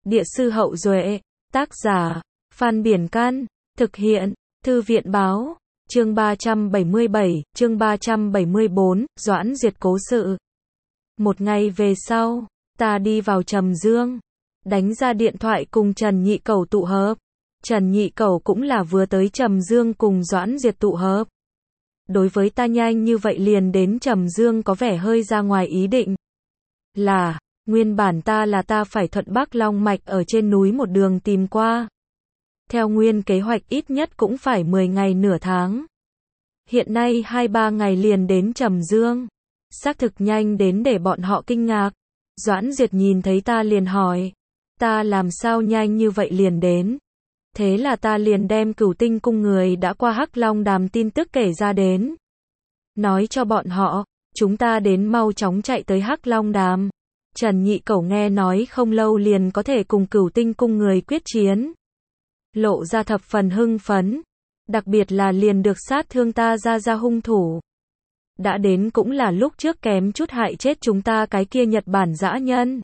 Địa sư Hậu Duệ, tác giả, Phan Biển Can, thực hiện, Thư viện Báo, chương 377, chương 374, Doãn Diệt cố sự. Một ngày về sau, ta đi vào Trầm Dương, đánh ra điện thoại cùng Trần Nhị Cẩu tụ hợp. Trần Nhị Cẩu cũng là vừa tới Trầm Dương cùng Doãn Diệt tụ hợp. Đối với ta nhanh như vậy liền đến Trầm Dương có vẻ hơi ra ngoài ý định. Nguyên bản ta phải thuận Bắc Long Mạch ở trên núi một đường tìm qua. Theo nguyên kế hoạch ít nhất cũng phải 10 ngày nửa tháng. Hiện nay 2-3 ngày liền đến Trầm Dương. Xác thực nhanh đến để bọn họ kinh ngạc. Doãn Diệt nhìn thấy ta liền hỏi. Ta làm sao nhanh như vậy liền đến? Thế là ta liền đem Cửu Tinh cung người đã qua Hắc Long Đàm tin tức kể ra đến. Nói cho bọn họ, chúng ta đến mau chóng chạy tới Hắc Long Đàm. Trần Nhị Cẩu nghe nói không lâu liền có thể cùng Cửu Tinh cung người quyết chiến. Lộ ra thập phần hưng phấn. Đặc biệt là liền được sát thương ta ra hung thủ. Đã đến cũng là lúc trước kém chút hại chết chúng ta cái kia Nhật Bản dã nhân.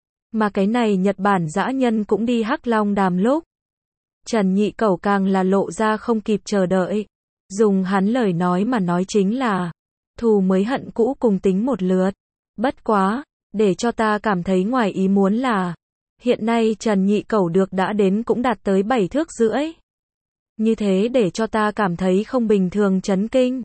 Mà cái này Nhật Bản dã nhân cũng đi Hắc Long Đàm lúc. Trần Nhị Cẩu càng là lộ ra không kịp chờ đợi. Dùng hắn lời nói mà nói chính là, thù mới hận cũ cùng tính một lượt. Bất quá, để cho ta cảm thấy ngoài ý muốn là, hiện nay Trần Nhị Cẩu được đã đến cũng đạt tới 7 thước rưỡi. Như thế để cho ta cảm thấy không bình thường chấn kinh.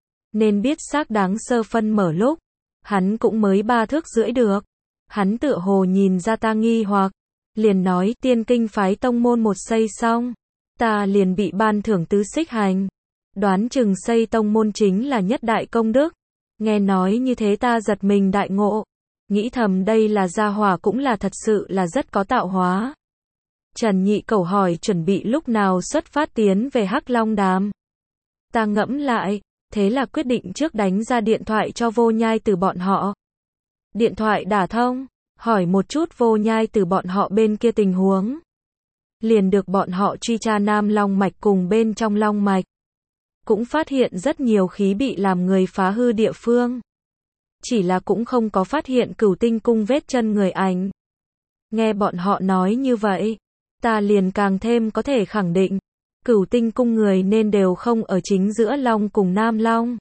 Nên biết xác đáng sơ phân mở lúc, hắn cũng mới 3 thước rưỡi được. Hắn tựa hồ nhìn ra ta nghi hoặc, liền nói tiên kinh phái tông môn một xây xong, ta liền bị ban thưởng tứ xích hành. Đoán chừng xây tông môn chính là nhất đại công đức. Nghe nói như thế ta giật mình đại ngộ. Nghĩ thầm đây là gia hỏa cũng là thật sự là rất có tạo hóa. Trần Nhị Cẩu hỏi chuẩn bị lúc nào xuất phát tiến về Hắc Long Đàm. Ta ngẫm lại, thế là quyết định trước đánh ra điện thoại cho Vô Nhai Tử bọn họ. Điện thoại đả thông, hỏi một chút Vô Nhai Tử bọn họ bên kia tình huống. Liền được bọn họ truy tra Nam Long Mạch cùng bên trong Long Mạch. Cũng phát hiện rất nhiều khí bị làm người phá hư địa phương. Chỉ là cũng không có phát hiện Cửu Tinh cung vết chân người ảnh. Nghe bọn họ nói như vậy, ta liền càng thêm có thể khẳng định, Cửu Tinh cung người nên đều không ở chính giữa Long cùng Nam Long.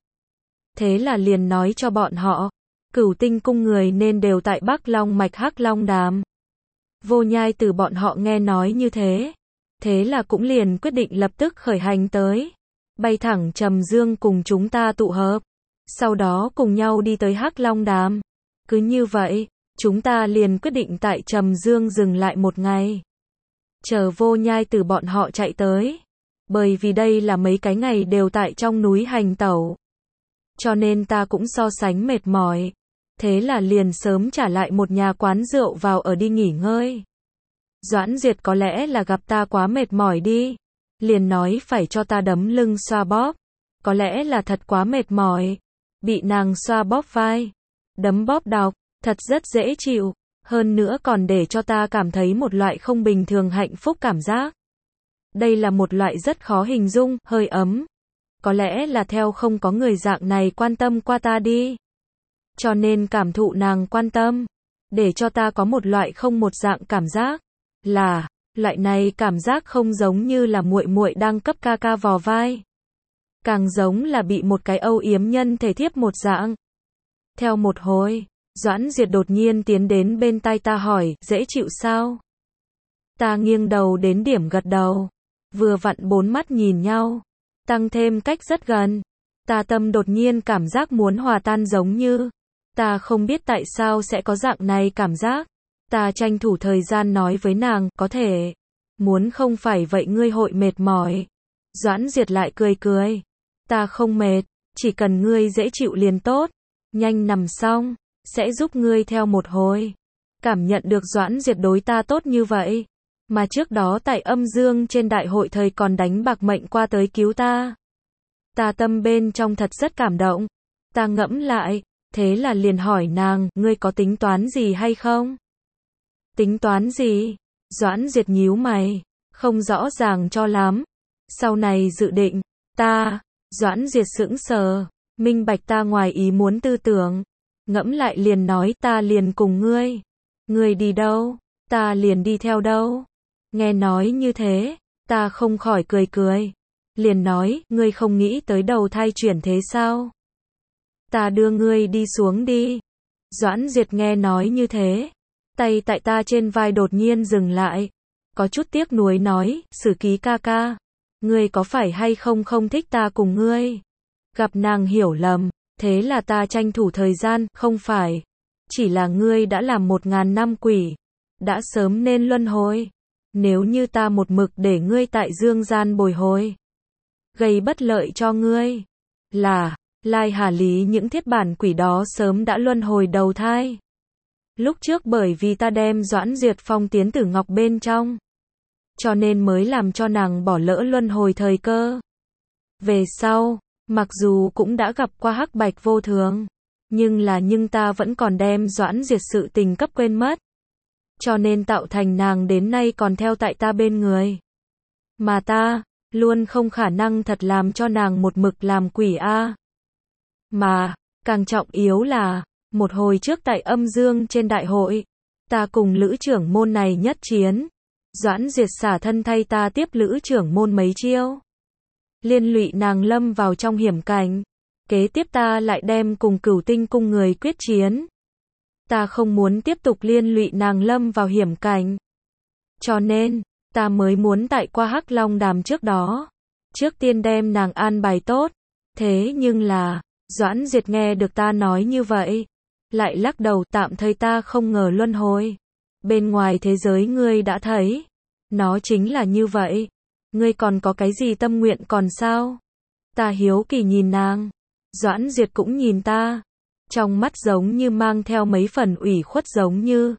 Thế là liền nói cho bọn họ, Cửu Tinh cung người nên đều tại Bắc Long Mạch Hắc Long Đàm. Vô Nhai Tử bọn họ nghe nói như thế. Thế là cũng liền quyết định lập tức khởi hành tới. Bay thẳng Trầm Dương cùng chúng ta tụ hợp. Sau đó cùng nhau đi tới Hắc Long Đàm. Cứ như vậy, chúng ta liền quyết định tại Trầm Dương dừng lại một ngày. Chờ Vô Nhai Tử bọn họ chạy tới. Bởi vì đây là mấy cái ngày đều tại trong núi hành tẩu. Cho nên ta cũng so sánh mệt mỏi. Thế là liền sớm trả lại một nhà quán rượu vào ở đi nghỉ ngơi. Doãn Diệt có lẽ là gặp ta quá mệt mỏi đi. Liền nói phải cho ta đấm lưng xoa bóp. Có lẽ là thật quá mệt mỏi. Bị nàng xoa bóp vai. Đấm bóp đọc, thật rất dễ chịu. Hơn nữa còn để cho ta cảm thấy một loại không bình thường hạnh phúc cảm giác. Đây là một loại rất khó hình dung, hơi ấm. Có lẽ là theo không có người dạng này quan tâm qua ta đi. Cho nên cảm thụ nàng quan tâm. Để cho ta có một loại không một dạng cảm giác. Loại này cảm giác không giống như là muội muội đang cấp ca ca vò vai. Càng giống là bị một cái âu yếm nhân thể thiếp một dạng. Theo một hồi, Doãn Diệt đột nhiên tiến đến bên tai ta hỏi, dễ chịu sao? Ta nghiêng đầu đến điểm gật đầu. Vừa vặn bốn mắt nhìn nhau. Tăng thêm cách rất gần. Ta tâm đột nhiên cảm giác muốn hòa tan giống như. Ta không biết tại sao sẽ có dạng này cảm giác. Ta tranh thủ thời gian nói với nàng, có thể. Muốn không phải vậy ngươi hội mệt mỏi. Doãn Diệt lại cười cười. Ta không mệt, chỉ cần ngươi dễ chịu liền tốt. Nhanh nằm xong, sẽ giúp ngươi theo một hồi. Cảm nhận được Doãn Diệt đối ta tốt như vậy. Mà trước đó tại Âm Dương trên đại hội thời còn đánh bạc mệnh qua tới cứu ta. Ta tâm bên trong thật rất cảm động. Ta ngẫm lại, thế là liền hỏi nàng, ngươi có tính toán gì hay không? Tính toán gì? Doãn Diệt nhíu mày, không rõ ràng cho lắm. Sau này dự định, Doãn Diệt sững sờ, minh bạch ta ngoài ý muốn tư tưởng. Ngẫm lại liền nói ta liền cùng ngươi. Ngươi đi đâu? ta liền đi theo đâu. Nghe nói như thế, ta không khỏi cười cười. Liền nói, ngươi không nghĩ tới đầu thai chuyển thế sao? Ta đưa ngươi đi xuống đi. Doãn Diệt nghe nói như thế, tay tại ta trên vai đột nhiên dừng lại. Có chút tiếc nuối nói, Sử Ký ca ca, ngươi có phải hay không không thích ta cùng ngươi? Gặp nàng hiểu lầm, thế là ta tranh thủ thời gian, không phải. Chỉ là ngươi đã làm 1000 năm quỷ, đã sớm nên luân hồi. Nếu như ta một mực để ngươi tại dương gian bồi hồi, gây bất lợi cho ngươi, là Lai Hà Lý những thiết bản quỷ đó sớm đã luân hồi đầu thai. Lúc trước bởi vì ta đem Doãn Diệt phong tiến Tử Ngọc bên trong, cho nên mới làm cho nàng bỏ lỡ luân hồi thời cơ. Về sau, mặc dù cũng đã gặp qua hắc bạch vô thường, nhưng ta vẫn còn đem Doãn Diệt sự tình cấp quên mất. Cho nên tạo thành nàng đến nay còn theo tại ta bên người. Mà ta, luôn không khả năng thật làm cho nàng một mực làm quỷ a. Mà, càng trọng yếu là, một hồi trước tại Âm Dương trên đại hội, ta cùng Lữ trưởng môn này nhất chiến. Doãn Diệt xả thân thay ta tiếp Lữ trưởng môn mấy chiêu. Liên lụy nàng lâm vào trong hiểm cảnh. Kế tiếp ta lại đem cùng Cửu Tinh cung người quyết chiến. Ta không muốn tiếp tục liên lụy nàng lâm vào hiểm cảnh. Cho nên, ta mới muốn tại qua Hắc Long Đàm trước đó. Trước tiên đem nàng an bài tốt. Thế nhưng là, Doãn Diệt nghe được ta nói như vậy, lại lắc đầu, tạm thời ta không ngờ luân hồi. Bên ngoài thế giới ngươi đã thấy, nó chính là như vậy. Ngươi còn có cái gì tâm nguyện còn sao? Ta hiếu kỳ nhìn nàng. Doãn Diệt cũng nhìn ta. Trong mắt giống như mang theo mấy phần ủy khuất giống như.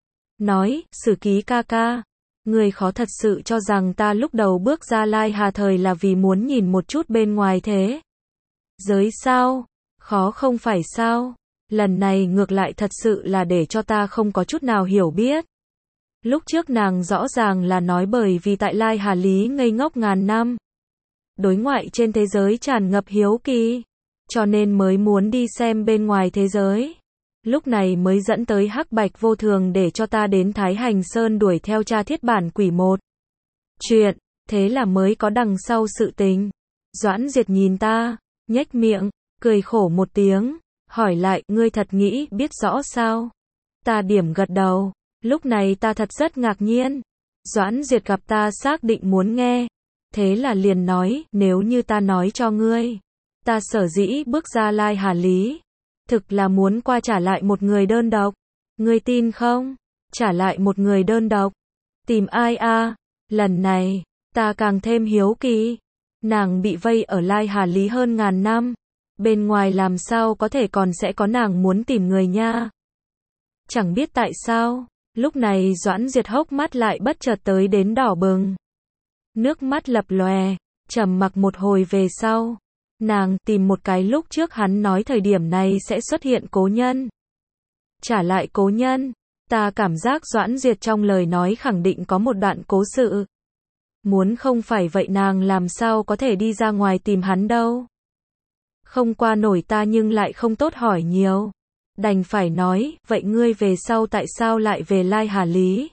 Nói, Sử Ký ca ca, ngươi khó thật sự cho rằng ta lúc đầu bước ra Lai Hà thời là vì muốn nhìn một chút bên ngoài thế giới sao? Khó không phải sao? Lần này ngược lại thật sự là để cho ta không có chút nào hiểu biết. Lúc trước nàng rõ ràng là nói bởi vì tại Lai Hà Lý ngây ngốc ngàn năm. Đối ngoại trên thế giới tràn ngập hiếu kỳ, cho nên mới muốn đi xem bên ngoài thế giới. Lúc này mới dẫn tới hắc bạch vô thường để cho ta đến Thái Hành Sơn đuổi theo tra thiết bản quỷ một chuyện, thế là mới có đằng sau sự tình. Doãn Diệt nhìn ta, nhếch miệng, cười khổ một tiếng, hỏi lại, ngươi thật nghĩ biết rõ sao? Ta điểm gật đầu, lúc này ta thật rất ngạc nhiên. Doãn Diệt gặp ta xác định muốn nghe, thế là liền nói, nếu như ta nói cho ngươi, ta sở dĩ bước ra Lai Hà Lý, thực là muốn qua trả lại một người đơn độc. Ngươi tin không? Trả lại một người đơn độc. Tìm ai a? Lần này, ta càng thêm hiếu kỳ. Nàng bị vây ở Lai Hà Lý hơn ngàn năm. Bên ngoài làm sao có thể còn sẽ có nàng muốn tìm người nha. Chẳng biết tại sao, lúc này Doãn Diệt hốc mắt lại bất chợt tới đến đỏ bừng. Nước mắt lập lòe, trầm mặc một hồi về sau. Nàng tìm một cái lúc trước hắn nói thời điểm này sẽ xuất hiện cố nhân. Trả lại cố nhân, ta cảm giác Doãn Diệt trong lời nói khẳng định có một đoạn cố sự. Muốn không phải vậy nàng làm sao có thể đi ra ngoài tìm hắn đâu. Không qua nổi ta nhưng lại không tốt hỏi nhiều. Đành phải nói, vậy ngươi về sau tại sao lại về Lai Hà Lý?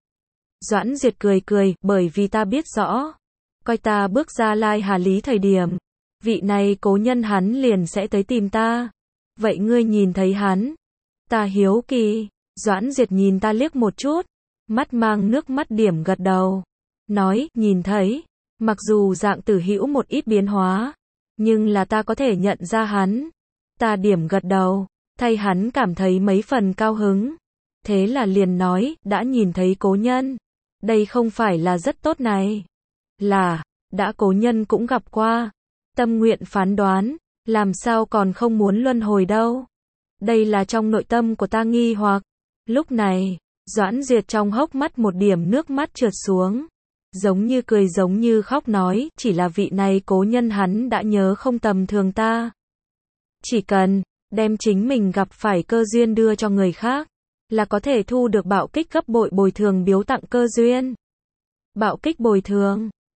Doãn Diệt cười cười, bởi vì ta biết rõ. Coi ta bước ra Lai Hà Lý thời điểm, vị này cố nhân hắn liền sẽ tới tìm ta. Vậy ngươi nhìn thấy hắn? Ta hiếu kỳ. Doãn Diệt nhìn ta liếc một chút, mắt mang nước mắt điểm gật đầu. Nói, nhìn thấy. Mặc dù dạng Tử Hữu một ít biến hóa, nhưng là ta có thể nhận ra hắn. Ta điểm gật đầu, thay hắn cảm thấy mấy phần cao hứng. Thế là liền nói, đã nhìn thấy cố nhân. Đây không phải là rất tốt này. Là, đã cố nhân cũng gặp qua. Tâm nguyện phán đoán, làm sao còn không muốn luân hồi đâu. Đây là trong nội tâm của ta nghi hoặc. Lúc này, Doãn Diệt trong hốc mắt một điểm nước mắt trượt xuống. Giống như cười giống như khóc nói, chỉ là vị này cố nhân hắn đã nhớ không tầm thường ta. Chỉ cần đem chính mình gặp phải cơ duyên đưa cho người khác, là có thể thu được bạo kích gấp bội bồi thường biếu tặng cơ duyên. Bạo kích bồi thường,